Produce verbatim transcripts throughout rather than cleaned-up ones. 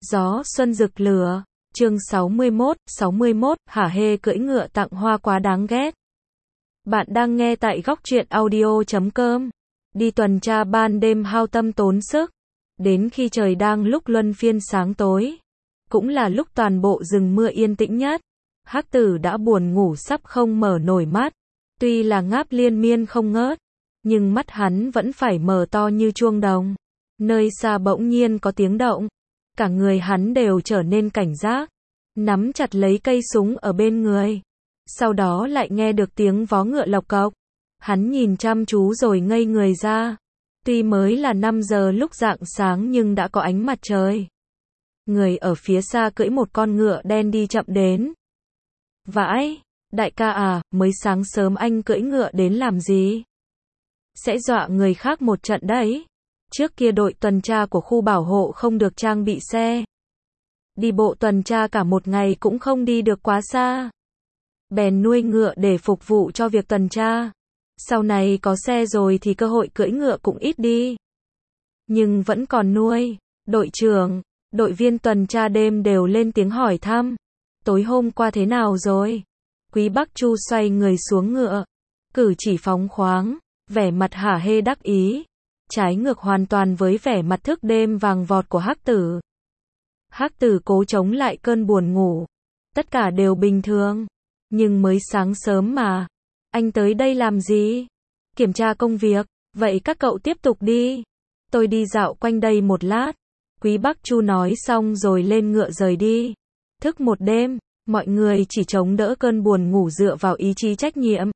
Gió xuân rực lửa. Chương sáu mươi mốt, sáu mươi mốt, hả hê cưỡi ngựa tặng hoa quá đáng ghét. Bạn đang nghe tại góc truyện audio chấm com. Đi tuần tra ban đêm hao tâm tốn sức. Đến khi trời đang lúc luân phiên sáng tối. Cũng là lúc toàn bộ rừng mưa yên tĩnh nhất. Hắc Tử đã buồn ngủ sắp không mở nổi mắt. Tuy là ngáp liên miên không ngớt. Nhưng mắt hắn vẫn phải mở to như chuông đồng. Nơi xa bỗng nhiên có tiếng động. Cả người hắn đều trở nên cảnh giác. Nắm chặt lấy cây súng ở bên người. Sau đó lại nghe được tiếng vó ngựa lộc cộc. Hắn nhìn chăm chú rồi ngây người ra. Tuy mới là năm giờ lúc rạng sáng nhưng đã có ánh mặt trời. Người ở phía xa cưỡi một con ngựa đen đi chậm đến. Vãi, đại ca à, mới sáng sớm anh cưỡi ngựa đến làm gì? Sẽ dọa người khác một trận đấy. Trước kia đội tuần tra của khu bảo hộ không được trang bị xe. Đi bộ tuần tra cả một ngày cũng không đi được quá xa. Bèn nuôi ngựa để phục vụ cho việc tuần tra. Sau này có xe rồi thì cơ hội cưỡi ngựa cũng ít đi. Nhưng vẫn còn nuôi. Đội trưởng, đội viên tuần tra đêm đều lên tiếng hỏi thăm. Tối hôm qua thế nào rồi? Quý Bắc Chu xoay người xuống ngựa. Cử chỉ phóng khoáng, vẻ mặt hả hê đắc ý. Trái ngược hoàn toàn với vẻ mặt thức đêm vàng vọt của Hắc Tử. Hắc Tử cố chống lại cơn buồn ngủ. Tất cả đều bình thường. Nhưng mới sáng sớm mà. Anh tới đây làm gì? Kiểm tra công việc. Vậy các cậu tiếp tục đi. Tôi đi dạo quanh đây một lát. Quý Bắc Chu nói xong rồi lên ngựa rời đi. Thức một đêm, mọi người chỉ chống đỡ cơn buồn ngủ dựa vào ý chí trách nhiệm.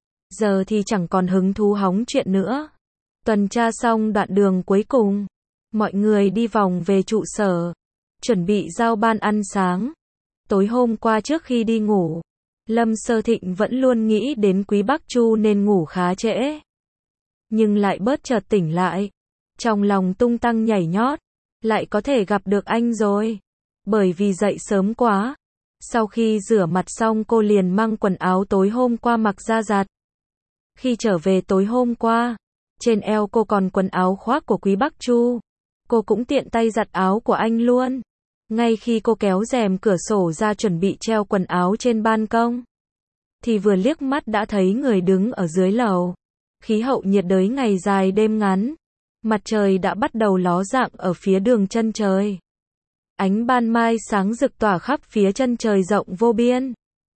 Giờ thì chẳng còn hứng thú hóng chuyện nữa. Tuần tra xong đoạn đường cuối cùng. Mọi người đi vòng về trụ sở. Chuẩn bị giao ban ăn sáng. Tối hôm qua trước khi đi ngủ, Lâm Sơ Thịnh vẫn luôn nghĩ đến Quý Bắc Chu nên ngủ khá trễ. Nhưng lại bớt chợt tỉnh lại. Trong lòng tung tăng nhảy nhót. Lại có thể gặp được anh rồi. Bởi vì dậy sớm quá. Sau khi rửa mặt xong cô liền mang quần áo tối hôm qua mặc ra giặt. Khi trở về tối hôm qua, trên eo cô còn quần áo khoác của Quý Bắc Chu. Cô cũng tiện tay giặt áo của anh luôn. Ngay khi cô kéo rèm cửa sổ ra chuẩn bị treo quần áo trên ban công, thì vừa liếc mắt đã thấy người đứng ở dưới lầu. Khí hậu nhiệt đới ngày dài đêm ngắn. Mặt trời đã bắt đầu ló dạng ở phía đường chân trời. Ánh ban mai sáng rực tỏa khắp phía chân trời rộng vô biên.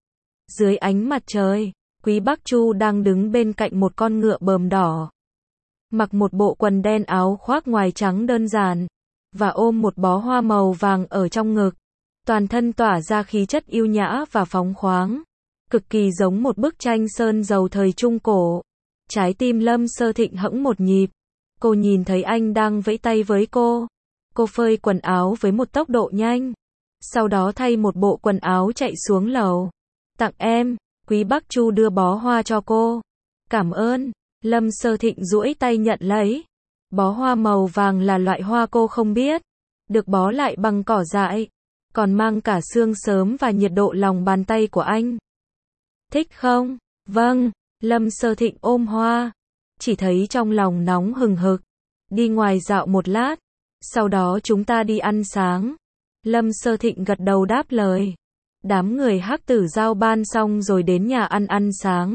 Dưới ánh mặt trời, Quý Bắc Chu đang đứng bên cạnh một con ngựa bờm đỏ. Mặc một bộ quần đen áo khoác ngoài trắng đơn giản. Và ôm một bó hoa màu vàng ở trong ngực. Toàn thân tỏa ra khí chất yêu nhã và phóng khoáng. Cực kỳ giống một bức tranh sơn dầu thời Trung Cổ. Trái tim Lâm Sơ Thịnh hẫng một nhịp. Cô nhìn thấy anh đang vẫy tay với cô. Cô phơi quần áo với một tốc độ nhanh. Sau đó thay một bộ quần áo chạy xuống lầu. Tặng em. Quý Bắc Chu đưa bó hoa cho cô. Cảm ơn. Lâm Sơ Thịnh duỗi tay nhận lấy. Bó hoa màu vàng là loại hoa cô không biết. Được bó lại bằng cỏ dại. Còn mang cả sương sớm và nhiệt độ lòng bàn tay của anh. Thích không? Vâng. Lâm Sơ Thịnh ôm hoa. Chỉ thấy trong lòng nóng hừng hực. Đi ngoài dạo một lát. Sau đó chúng ta đi ăn sáng. Lâm Sơ Thịnh gật đầu đáp lời. Đám người Hắc Tử giao ban xong rồi đến nhà ăn ăn sáng.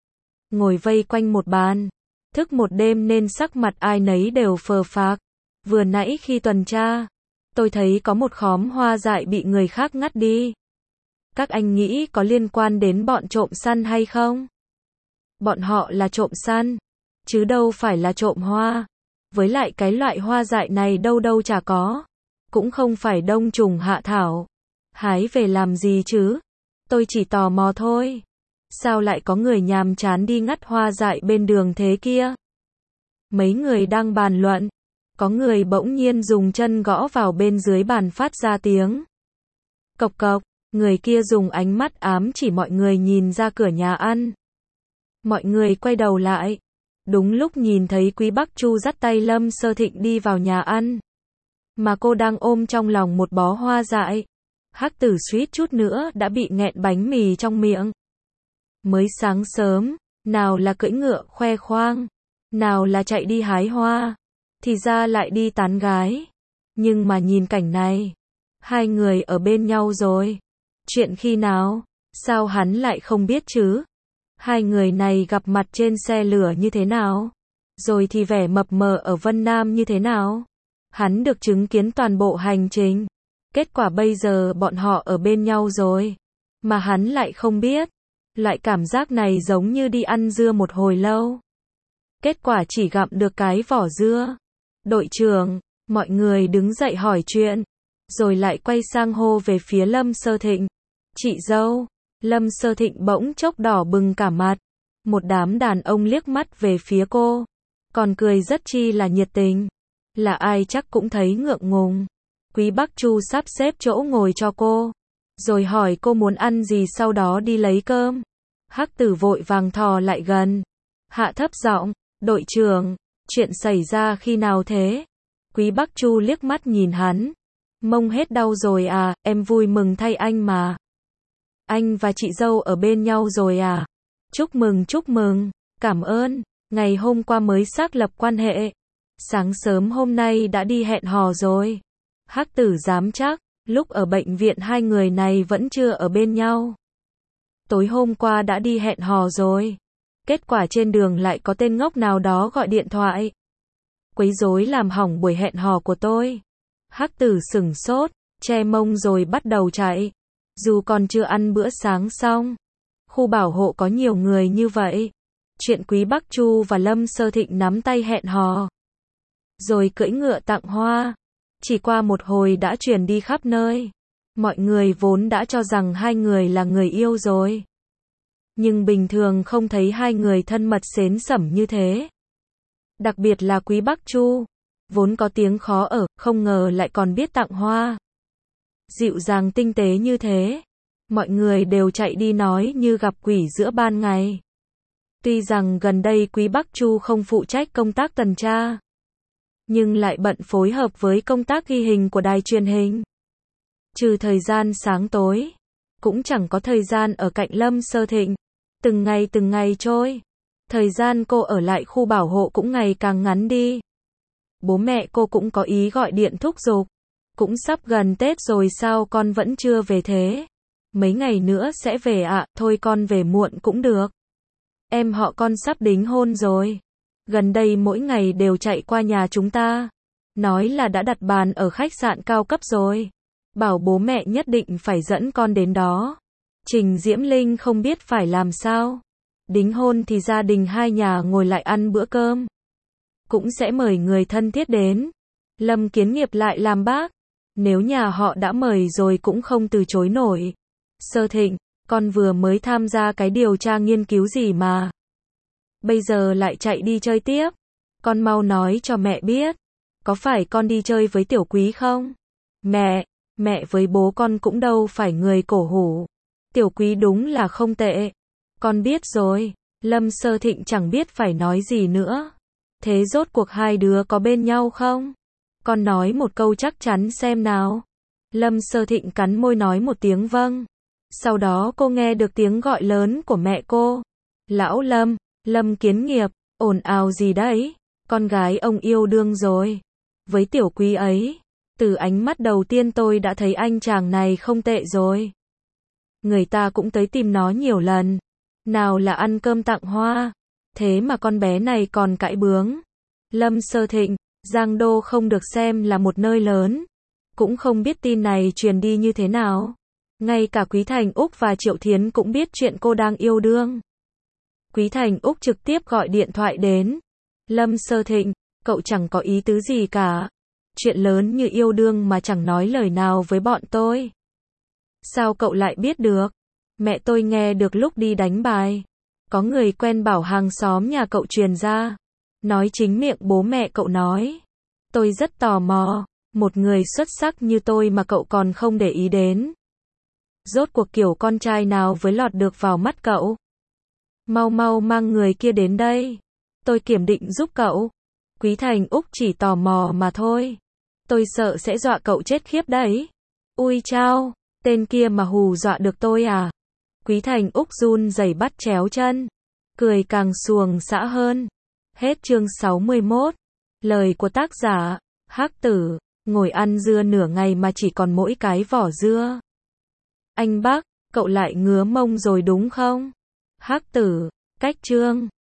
Ngồi vây quanh một bàn. Thức một đêm nên sắc mặt ai nấy đều phờ phạc. Vừa nãy khi tuần tra, tôi thấy có một khóm hoa dại bị người khác ngắt đi. Các anh nghĩ có liên quan đến bọn trộm săn hay không? Bọn họ là trộm săn, chứ đâu phải là trộm hoa. Với lại cái loại hoa dại này đâu đâu chả có. Cũng không phải đông trùng hạ thảo. Hái về làm gì chứ? Tôi chỉ tò mò thôi. Sao lại có người nhàm chán đi ngắt hoa dại bên đường thế kia? Mấy người đang bàn luận. Có người bỗng nhiên dùng chân gõ vào bên dưới bàn phát ra tiếng. Cộc cộc, người kia dùng ánh mắt ám chỉ mọi người nhìn ra cửa nhà ăn. Mọi người quay đầu lại. Đúng lúc nhìn thấy Quý Bắc Chu dắt tay Lâm Sơ Thịnh đi vào nhà ăn. Mà cô đang ôm trong lòng một bó hoa dại. Hắc Tử suýt chút nữa đã bị nghẹn bánh mì trong miệng. Mới sáng sớm, nào là cưỡi ngựa khoe khoang, nào là chạy đi hái hoa, thì ra lại đi tán gái. Nhưng mà nhìn cảnh này, Hai người ở bên nhau rồi. Chuyện khi nào? Sao hắn lại không biết chứ? Hai người này gặp mặt trên xe lửa như thế nào? Rồi thì vẻ mập mờ ở Vân Nam như thế nào? Hắn được chứng kiến toàn bộ hành trình. Kết quả bây giờ bọn họ ở bên nhau rồi. Mà hắn lại không biết. Loại cảm giác này giống như đi ăn dưa một hồi lâu. Kết quả chỉ gặm được cái vỏ dưa. Đội trưởng, mọi người đứng dậy hỏi chuyện. Rồi lại quay sang hô về phía Lâm Sơ Thịnh. Chị dâu. Lâm Sơ Thịnh bỗng chốc đỏ bừng cả mặt. Một đám đàn ông liếc mắt về phía cô. Còn cười rất chi là nhiệt tình. Là ai chắc cũng thấy ngượng ngùng. Quý Bắc Chu sắp xếp chỗ ngồi cho cô. Rồi hỏi cô muốn ăn gì sau đó đi lấy cơm. Hắc Tử vội vàng thò lại gần. Hạ thấp giọng, đội trưởng, chuyện xảy ra khi nào thế? Quý Bắc Chu liếc mắt nhìn hắn. Mông hết đau rồi à, em vui mừng thay anh mà. Anh và chị dâu ở bên nhau rồi à? Chúc mừng chúc mừng, cảm ơn, ngày hôm qua mới xác lập quan hệ. Sáng sớm hôm nay đã đi hẹn hò rồi. Hắc Tử dám chắc, lúc ở bệnh viện hai người này vẫn chưa ở bên nhau. Tối hôm qua đã đi hẹn hò rồi. Kết quả trên đường lại có tên ngốc nào đó gọi điện thoại. Quấy rối làm hỏng buổi hẹn hò của tôi. Hắc Tử sửng sốt, che mông rồi bắt đầu chạy. Dù còn chưa ăn bữa sáng xong. Khu bảo hộ có nhiều người như vậy. Chuyện Quý Bắc Chu và Lâm Sơ Thịnh nắm tay hẹn hò. Rồi cưỡi ngựa tặng hoa. Chỉ qua một hồi đã truyền đi khắp nơi. Mọi người vốn đã cho rằng hai người là người yêu rồi. Nhưng bình thường không thấy hai người thân mật xến xẩm như thế. Đặc biệt là Quý Bắc Chu. Vốn có tiếng khó ở, không ngờ lại còn biết tặng hoa. Dịu dàng tinh tế như thế. Mọi người đều chạy đi nói như gặp quỷ giữa ban ngày. Tuy rằng gần đây Quý Bắc Chu không phụ trách công tác tuần tra. Nhưng lại bận phối hợp với công tác ghi hình của đài truyền hình. Trừ thời gian sáng tối. Cũng chẳng có thời gian ở cạnh Lâm Sơ Thịnh. Từng ngày từng ngày trôi. Thời gian cô ở lại khu bảo hộ cũng ngày càng ngắn đi. Bố mẹ cô cũng có ý gọi điện thúc giục. Cũng sắp gần Tết rồi sao con vẫn chưa về thế? Mấy ngày nữa sẽ về ạ, à, thôi con về muộn cũng được. Em họ con sắp đính hôn rồi. Gần đây mỗi ngày đều chạy qua nhà chúng ta. Nói là đã đặt bàn ở khách sạn cao cấp rồi. Bảo bố mẹ nhất định phải dẫn con đến đó. Trình Diễm Linh không biết phải làm sao. Đính hôn thì gia đình hai nhà ngồi lại ăn bữa cơm. Cũng sẽ mời người thân thiết đến. Lâm Kiến Nghiệp lại làm bác. Nếu nhà họ đã mời rồi cũng không từ chối nổi. Sơ Thịnh, con vừa mới tham gia cái điều tra nghiên cứu gì mà. Bây giờ lại chạy đi chơi tiếp. Con mau nói cho mẹ biết. Có phải con đi chơi với Tiểu Quý không? Mẹ, mẹ với bố con cũng đâu phải người cổ hủ. Tiểu Quý đúng là không tệ. Con biết rồi. Lâm Sơ Thịnh chẳng biết phải nói gì nữa. Thế rốt cuộc hai đứa có bên nhau không? Con nói một câu chắc chắn xem nào. Lâm Sơ Thịnh cắn môi nói một tiếng vâng. Sau đó cô nghe được tiếng gọi lớn của mẹ cô. Lão Lâm, Lâm Kiến Nghiệp, ồn ào gì đấy? Con gái ông yêu đương rồi. Với Tiểu Quý ấy. Từ ánh mắt đầu tiên tôi đã thấy anh chàng này không tệ rồi. Người ta cũng tới tìm nó nhiều lần. Nào là ăn cơm tặng hoa. Thế mà con bé này còn cãi bướng. Lâm Sơ Thịnh, Giang Đô không được xem là một nơi lớn. Cũng không biết tin này truyền đi như thế nào. Ngay cả Quý Thành Úc và Triệu Thiến cũng biết chuyện cô đang yêu đương. Quý Thành Úc trực tiếp gọi điện thoại đến. Lâm Sơ Thịnh, cậu chẳng có ý tứ gì cả. Chuyện lớn như yêu đương mà chẳng nói lời nào với bọn tôi. Sao cậu lại biết được? Mẹ tôi nghe được lúc đi đánh bài. Có người quen bảo hàng xóm nhà cậu truyền ra. Nói chính miệng bố mẹ cậu nói. Tôi rất tò mò. Một người xuất sắc như tôi mà cậu còn không để ý đến. Rốt cuộc kiểu con trai nào với lọt được vào mắt cậu? Mau mau mang người kia đến đây. Tôi kiểm định giúp cậu. Quý Thành Úc chỉ tò mò mà thôi. Tôi sợ sẽ dọa cậu chết khiếp đấy. Ui chao, tên kia mà hù dọa được tôi à? Quý Thành Úc run rẩy bắt chéo chân. Cười càng xuồng xã hơn. Hết chương sáu mươi mốt. Lời của tác giả, Hắc Tử. ngồi ăn dưa nửa ngày mà chỉ còn mỗi cái vỏ dưa. Anh bác, cậu lại ngứa mông rồi đúng không? Hắc tử, cách chương.